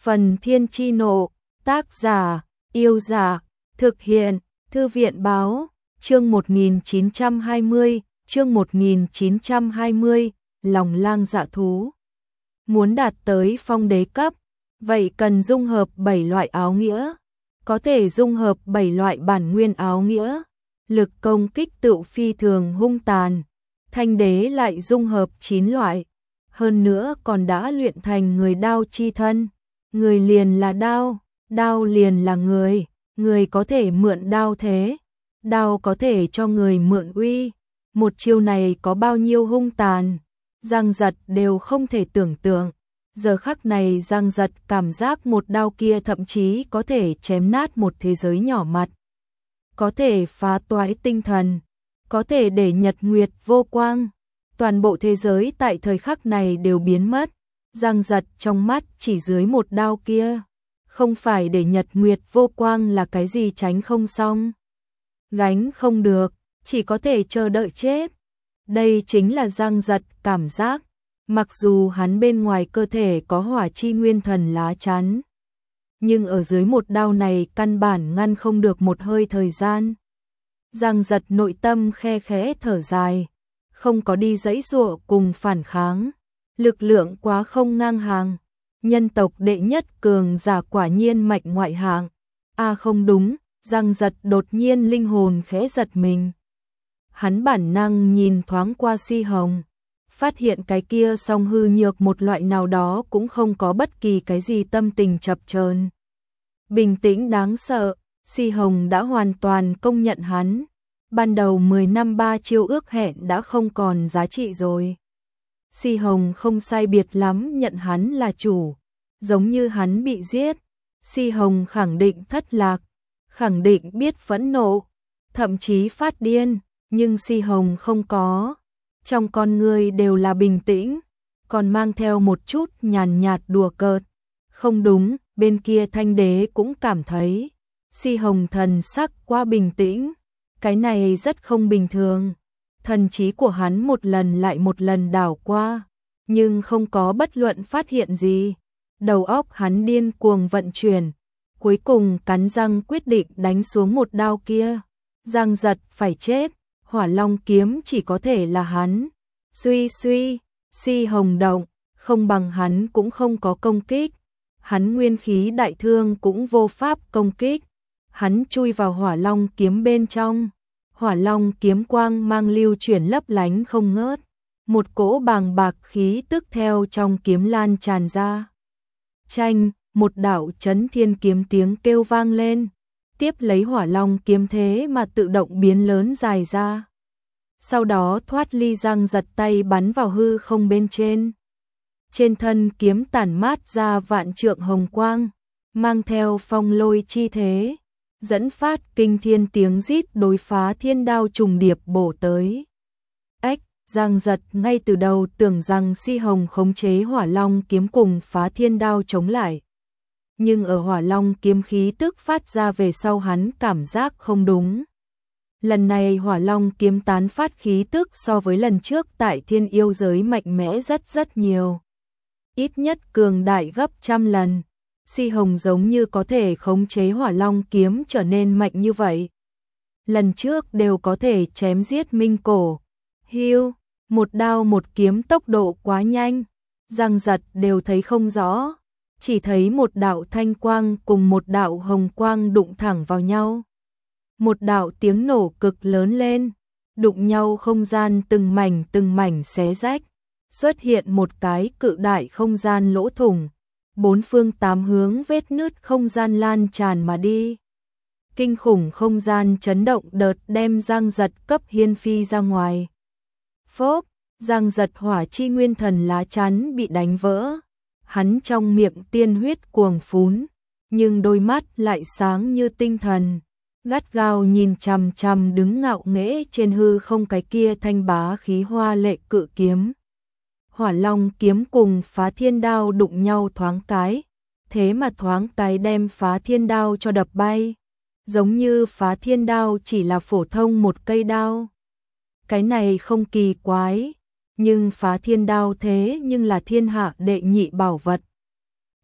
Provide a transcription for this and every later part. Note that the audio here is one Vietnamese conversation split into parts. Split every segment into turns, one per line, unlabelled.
Phần Thiên Chi Nộ, tác giả, Yêu Giả, thực hiện, Thư viện báo, chương 1920, chương 1920, Lòng Lang Dạ Thú. Muốn đạt tới phong đế cấp, vậy cần dung hợp 7 loại áo nghĩa, có thể dung hợp 7 loại bản nguyên áo nghĩa, lực công kích tựu phi thường hung tàn, thanh đế lại dung hợp 9 loại, hơn nữa còn đã luyện thành người đao chi thân, người liền là đao, đao liền là người có thể mượn đao thế, đao có thể cho người mượn uy, một chiêu này có bao nhiêu hung tàn, Giang Giật đều không thể tưởng tượng. Giờ khắc này Giang Giật cảm giác một đao kia thậm chí có thể chém nát một thế giới nhỏ mặt, có thể phá toái tinh thần, có thể để nhật nguyệt vô quang, toàn bộ thế giới tại thời khắc này đều biến mất. Giang Giật trong mắt chỉ dưới một đao kia, không phải để nhật nguyệt vô quang là cái gì tránh không xong, gánh không được, chỉ có thể chờ đợi chết. Đây chính là Giang Giật cảm giác, mặc dù hắn bên ngoài cơ thể có hỏa chi nguyên thần lá chắn, nhưng ở dưới một đao này căn bản ngăn không được một hơi thời gian. Giang Giật nội tâm khe khẽ thở dài, không có đi giãy giụa cùng phản kháng, lực lượng quá không ngang hàng, nhân tộc đệ nhất cường giả quả nhiên mạnh ngoại hạng. Không đúng, Giang Giật đột nhiên linh hồn khẽ giật mình. Hắn bản năng nhìn thoáng qua Si Hồng, phát hiện cái kia song hư nhược một loại nào đó cũng không có bất kỳ cái gì tâm tình chập chờn, bình tĩnh đáng sợ. Si Hồng đã hoàn toàn công nhận hắn, ban đầu 10 năm 3 chiêu ước hẹn đã không còn giá trị rồi. Si Hồng không sai biệt lắm nhận hắn là chủ, giống như hắn bị giết, Si Hồng khẳng định thất lạc, khẳng định biết phẫn nộ, thậm chí phát điên, nhưng Si Hồng không có, trong con người đều là bình tĩnh, còn mang theo một chút nhàn nhạt đùa cợt. Không đúng, bên kia Thanh Đế cũng cảm thấy Si Hồng thần sắc quá bình tĩnh, cái này rất không bình thường. Thần trí của hắn một lần lại một lần đảo qua, nhưng không có bất luận phát hiện gì. Đầu óc hắn điên cuồng vận chuyển, cuối cùng cắn răng quyết định đánh xuống một đao kia. Giang Giật phải chết, Hỏa Long kiếm chỉ có thể là hắn. Suy, Si Hồng động, không bằng hắn cũng không có công kích. Hắn nguyên khí đại thương cũng vô pháp công kích. Hắn chui vào Hỏa Long kiếm bên trong. Hỏa Long kiếm quang mang lưu chuyển lấp lánh không ngớt, một cỗ bàng bạc khí tức theo trong kiếm lan tràn ra. Chanh, một đạo chấn thiên kiếm tiếng kêu vang lên, tiếp lấy Hỏa Long kiếm thế mà tự động biến lớn dài ra. Sau đó thoát ly Giang Giật tay bắn vào hư không bên trên. Trên thân kiếm tản mát ra vạn trượng hồng quang, mang theo phong lôi chi thế, dẫn phát kinh thiên tiếng rít đối phá thiên đao trùng điệp bổ tới. Giang Giật ngay từ đầu tưởng rằng Si Hồng khống chế Hỏa Long kiếm cùng phá thiên đao chống lại. Nhưng ở Hỏa Long kiếm khí tức phát ra về sau hắn cảm giác không đúng. Lần này Hỏa Long kiếm tán phát khí tức so với lần trước tại thiên yêu giới mạnh mẽ rất nhiều. Ít nhất cường đại gấp trăm lần. Si Hồng giống như có thể khống chế Hỏa Long kiếm trở nên mạnh như vậy. Lần trước đều có thể chém giết Minh Cổ, Hưu, một đao một kiếm tốc độ quá nhanh, Giang Giật đều thấy không rõ, chỉ thấy một đạo thanh quang cùng một đạo hồng quang đụng thẳng vào nhau. Một đạo tiếng nổ cực lớn lên, đụng nhau không gian từng mảnh xé rách, xuất hiện một cái cự đại không gian lỗ thủng. Bốn phương tám hướng vết nứt không gian lan tràn mà đi. Kinh khủng không gian chấn động đợt đem Giang Giật cấp hiên phi ra ngoài. Phốp, Giang Giật hỏa chi nguyên thần lá chắn bị đánh vỡ. Hắn trong miệng tiên huyết cuồng phún, nhưng đôi mắt lại sáng như tinh thần, gắt gao nhìn chằm chằm đứng ngạo nghễ trên hư không cái kia thanh bá khí hoa lệ cự kiếm. Hỏa Long kiếm cùng phá thiên đao đụng nhau thoáng cái, thế mà thoáng cái đem phá thiên đao cho đập bay, giống như phá thiên đao chỉ là phổ thông một cây đao. Cái này không kỳ quái, nhưng phá thiên đao thế nhưng là thiên hạ đệ nhị bảo vật.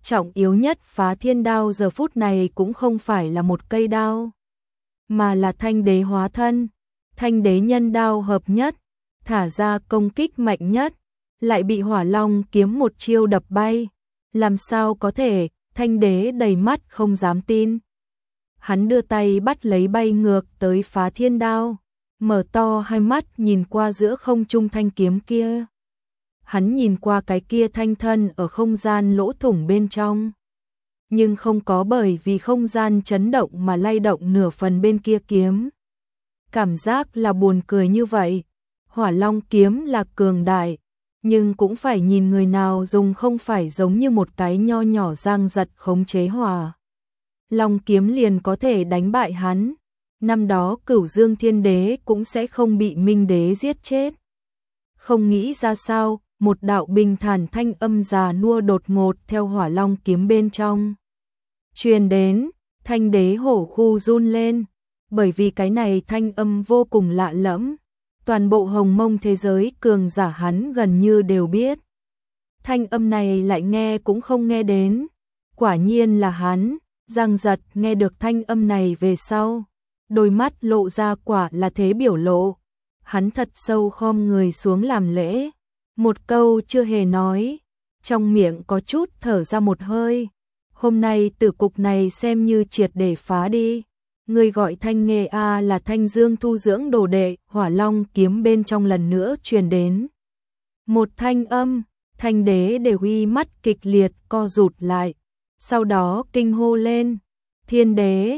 Trọng yếu nhất Phá Thiên Đao giờ phút này cũng không phải là một cây đao, mà là Thanh Đế hóa thân, Thanh Đế nhân đao hợp nhất, thả ra công kích mạnh nhất, lại bị Hỏa Long kiếm một chiêu đập bay. Làm sao có thể? Thanh Đế đầy mắt không dám tin. Hắn đưa tay bắt lấy bay ngược tới Phá Thiên Đao, mở to hai mắt nhìn qua giữa không trung thanh kiếm kia. Hắn nhìn qua cái kia thanh thân ở không gian lỗ thủng bên trong, nhưng không có bởi vì không gian chấn động mà lay động nửa phần bên kia kiếm. Cảm giác là buồn cười như vậy. Hỏa Long kiếm là cường đại, nhưng cũng phải nhìn người nào dùng, không phải giống như một cái nho nhỏ Giang Giật khống chế Hỏa Long kiếm liền có thể đánh bại hắn. Năm đó Cửu Dương Thiên Đế cũng sẽ không bị Minh Đế giết chết. Không nghĩ ra sao, một đạo bình thản thanh âm già nua đột ngột theo Hỏa Long kiếm bên trong truyền đến. Thanh Đế hổ khu run lên, bởi vì cái này thanh âm vô cùng lạ lẫm. Toàn bộ Hồng Mông thế giới cường giả hắn gần như đều biết. Thanh âm này lại nghe cũng không nghe đến. Quả nhiên là hắn. Giang Giật nghe được thanh âm này về sau, đôi mắt lộ ra quả là thế biểu lộ. Hắn thật sâu khom người xuống làm lễ, một câu chưa hề nói, trong miệng có chút thở ra một hơi. Hôm nay tử cục này xem như triệt để phá đi. Người gọi Thanh Nghê A là Thanh Dương thu dưỡng đồ đệ. Hỏa Long kiếm bên trong lần nữa truyền đến một thanh âm. Thanh Đế đều huy mắt kịch liệt co rụt lại, sau đó kinh hô lên: Thiên Đế,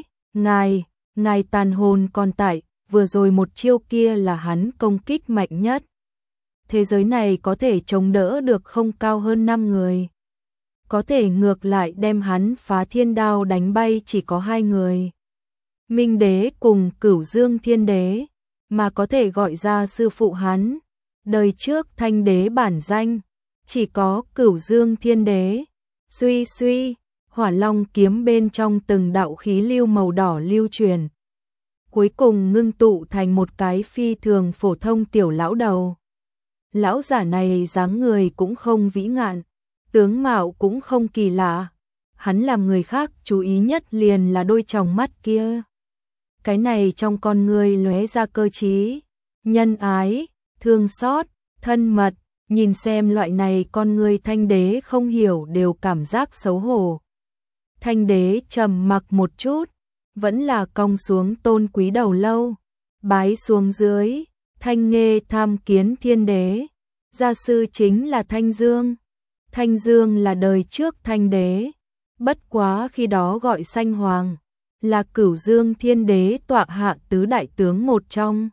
ngài tàn hồn còn tại, vừa rồi một chiêu kia là hắn công kích mạnh nhất. Thế giới này có thể chống đỡ được không cao hơn 5 người. Có thể ngược lại đem hắn Phá Thiên Đao đánh bay chỉ có 2 người. Minh Đế cùng Cửu Dương Thiên Đế, mà có thể gọi ra sư phụ hắn. Đời trước Thanh Đế bản danh, chỉ có Cửu Dương Thiên Đế. Suy suy, Hỏa Long kiếm bên trong từng đạo khí lưu màu đỏ lưu truyền, cuối cùng ngưng tụ thành một cái phi thường phổ thông tiểu lão đầu. Lão giả này dáng người cũng không vĩ ngạn, tướng mạo cũng không kỳ lạ. Hắn làm người khác chú ý nhất liền là đôi tròng mắt kia. Cái này trong con người lóe ra cơ trí, nhân ái, thương xót, thân mật. Nhìn xem loại này con người Thanh Đế không hiểu đều cảm giác xấu hổ. Thanh Đế trầm mặc một chút, vẫn là cong xuống tôn quý đầu lâu, bái xuống dưới. Thanh Nghê tham kiến Thiên Đế, gia sư chính là Thanh Dương. Thanh Dương là đời trước Thanh Đế, bất quá khi đó gọi Sanh Hoàng, là Cửu Dương Thiên Đế tọa hạ tứ đại tướng một trong.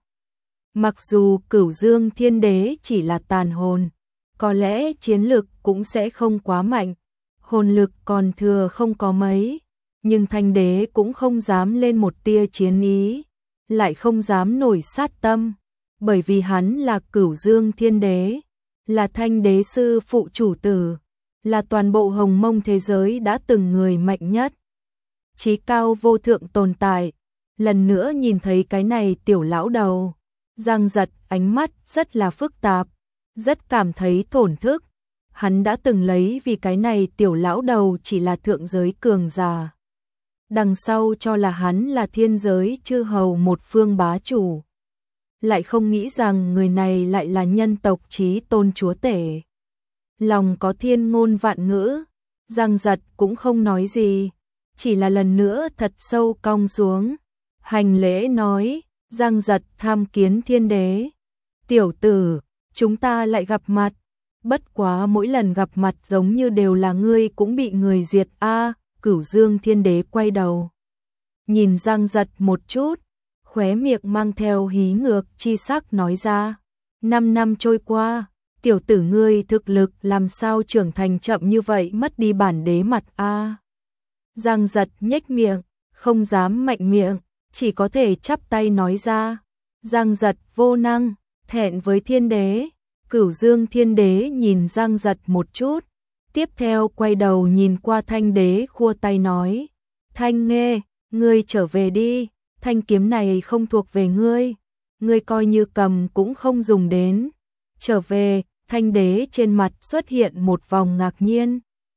Mặc dù Cửu Dương Thiên Đế chỉ là tàn hồn, có lẽ chiến lực cũng sẽ không quá mạnh, hồn lực còn thừa không có mấy, nhưng Thanh Đế cũng không dám lên một tia chiến ý, lại không dám nổi sát tâm, bởi vì hắn là Cửu Dương Thiên Đế, là Thanh Đế sư phụ chủ tử, là toàn bộ Hồng Mông thế giới đã từng người mạnh nhất, chí cao vô thượng tồn tại. Lần nữa nhìn thấy cái này tiểu lão đầu, Giang Giật ánh mắt rất là phức tạp, rất cảm thấy thổn thức. Hắn đã từng lấy vì cái này tiểu lão đầu chỉ là thượng giới cường giả, đằng sau cho là hắn là thiên giới chư hầu một phương bá chủ, lại không nghĩ rằng người này lại là nhân tộc chí tôn chúa tể. Lòng có thiên ngôn vạn ngữ, Giang Giật cũng không nói gì, chỉ là lần nữa thật sâu cong xuống, hành lễ nói: Giang Giật tham kiến Thiên Đế. Tiểu tử, chúng ta lại gặp mặt, bất quá mỗi lần gặp mặt giống như đều là ngươi cũng bị người diệt a. Cửu Dương Thiên Đế quay đầu nhìn Giang Giật một chút, khóe miệng mang theo hí ngược chi sắc nói ra: 5 năm trôi qua, tiểu tử ngươi thực lực làm sao trưởng thành chậm như vậy, mất đi bản đế mặt a. Giang Giật nhếch miệng, không dám mạnh miệng, chỉ có thể chắp tay nói ra: Giang Giật vô năng, thẹn với Thiên Đế. Cửu Dương Thiên Đế nhìn Giang Giật một chút, tiếp theo quay đầu nhìn qua Thanh Đế khua tay nói: Thanh Nghê, ngươi trở về đi, thanh kiếm này không thuộc về ngươi, ngươi coi như cầm cũng không dùng đến. Trở về. Thanh Đế trên mặt xuất hiện một vòng ngạc nhiên.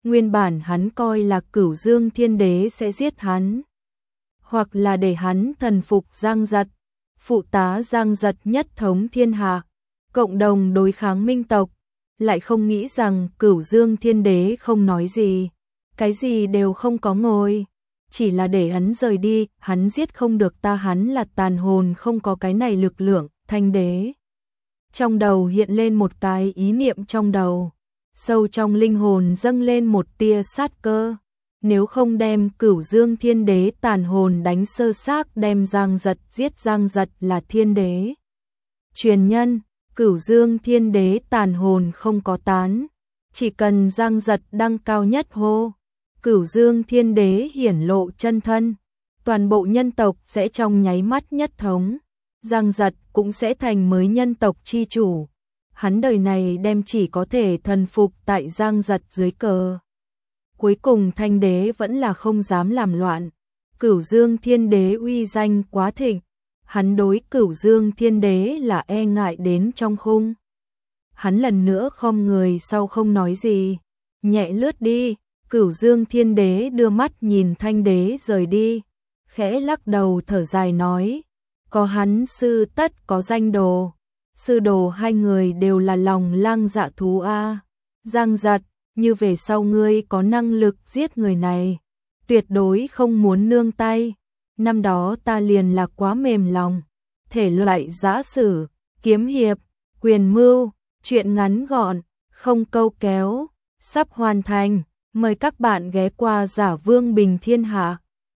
Nguyên bản hắn coi là Cửu Dương Thiên Đế sẽ giết hắn, hoặc là để hắn thần phục Giang Giật, phụ tá Giang Giật nhất thống thiên hạ, cộng đồng đối kháng Minh tộc, lại không nghĩ rằng Cửu Dương Thiên Đế không nói gì, cái gì đều không có ngồi, chỉ là để hắn rời đi, hắn giết không được ta, hắn là tàn hồn không có cái này lực lượng. Thanh Đế trong đầu hiện lên một cái ý niệm trong đầu, sâu trong linh hồn dâng lên một tia sát cơ. Nếu không đem Cửu Dương Thiên Đế tàn hồn đánh sơ xác, đem Giang Giật giết, Giang Giật là Thiên Đế truyền nhân, Cửu Dương Thiên Đế tàn hồn không có tán, chỉ cần Giang Giật đăng cao nhất hô, Cửu Dương Thiên Đế hiển lộ chân thân, toàn bộ nhân tộc sẽ trong nháy mắt nhất thống, Giang Giật cũng sẽ thành mới nhân tộc chi chủ. Hắn đời này đem chỉ có thể thần phục tại Giang Giật dưới cờ. Cuối cùng Thanh Đế vẫn là không dám làm loạn. Cửu Dương Thiên Đế uy danh quá thịnh, hắn đối Cửu Dương Thiên Đế là e ngại đến trong khung. Hắn lần nữa khom người sau không nói gì, nhẹ lướt đi. Cửu Dương Thiên Đế đưa mắt nhìn Thanh Đế rời đi, khẽ lắc đầu thở dài nói, có hắn sư tất có danh đồ, sư đồ hai người đều là lòng lang dạ thú a. Giang Giật, như về sau ngươi có năng lực giết người này, tuyệt đối không muốn nương tay. Năm đó ta liền là quá mềm lòng, thể loại giã sử, kiếm hiệp, quyền mưu, chuyện ngắn gọn, không câu kéo, sắp hoàn thành. Mời các bạn ghé qua Giả Vương Bình Thiên Hạ.